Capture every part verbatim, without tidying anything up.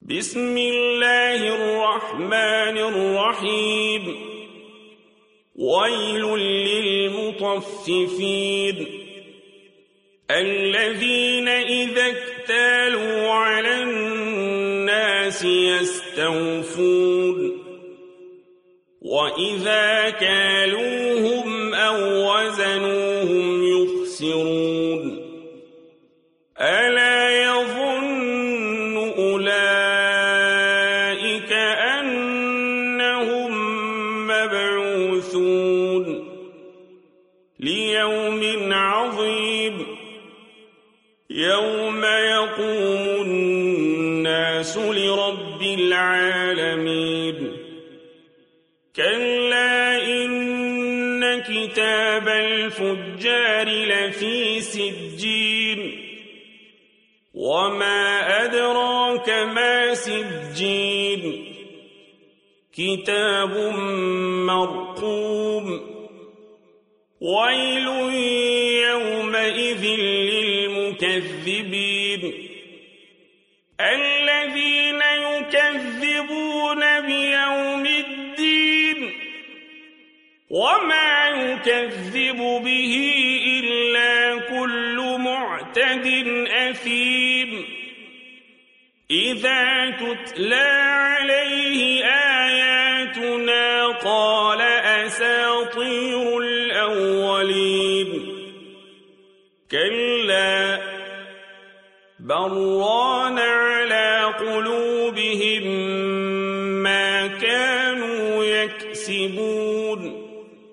بسم الله الرحمن الرحيم ويل للمطففين الذين إذا اكتالوا على الناس يستوفون وإذا كالوهم أو وزنوهم يخسرون ألا يظن أولئك أنهم مبعوثون ليوم عظيم يوم يقوم الناس لرب العالمين كلا إن كتاب الفجار لفي سجين وما أدراك ما سجين كتاب مرقوم ويل يومئذ للمكذبين الذين يكذبون بيوم الدين وما يكذب به إلا كل معتد أثيم إذا تتلى عليه آياتنا قال أساطير الأولين كلا بران على قلوبهم ما كانوا يكسبون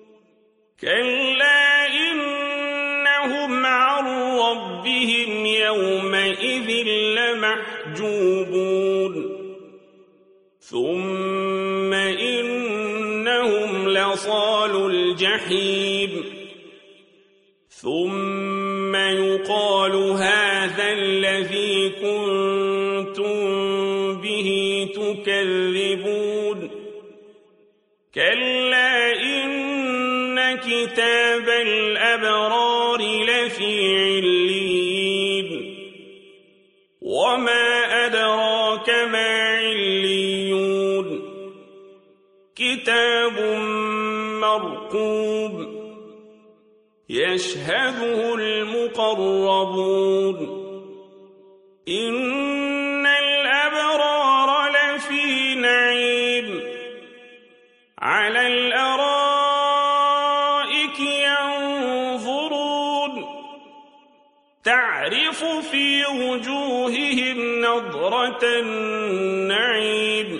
كلا إنهم عن ربهم يومئذ لمحجوبون ثم إنهم لصالو الجحيم ثم يقال هذا الذي كنتم به تكذبون كلا إن كتاب الأبرار لفي عليين وما أدراك ما عليون كتاب مرقوم يشهده المقربون إن الأبرار لفي نعيم على الأرائك ينظرون تعرف في وجوههم نضرة النعيم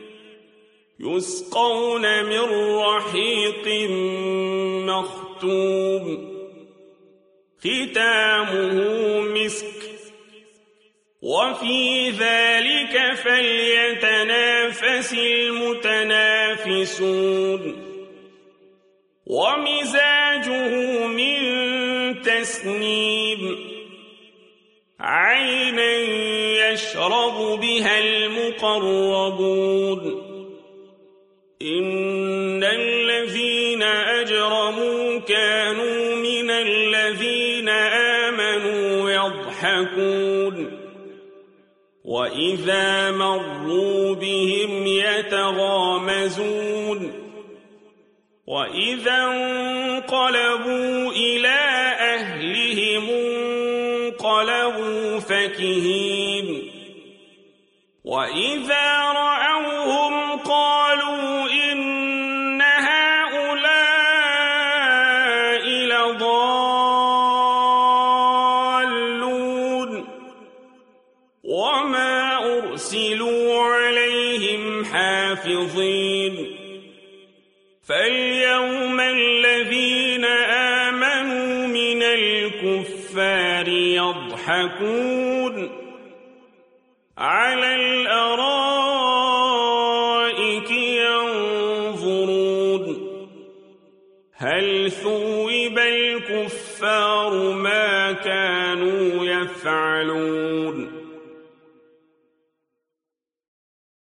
يسقون من رحيق مختوم ختامه مسك وفي ذلك فليتنافس المتنافسون ومزاجه من تسنيم عينا يشرب بها المقربون إن الذين أجرموا كانوا من الذين آمنوا يضحكون وإذا مروا بهم يتغامزون وإذا انقلبوا إلى أهلهم انقلبوا فكهين وإذا رأوهم قالوا إن هؤلاء لضالون وما أرسلوا عليهم حافظين فاليوم الذين آمنوا من الكفار يضحكون على الأرائك ينظرون هل ثوب الكفار ما كانوا يفعلون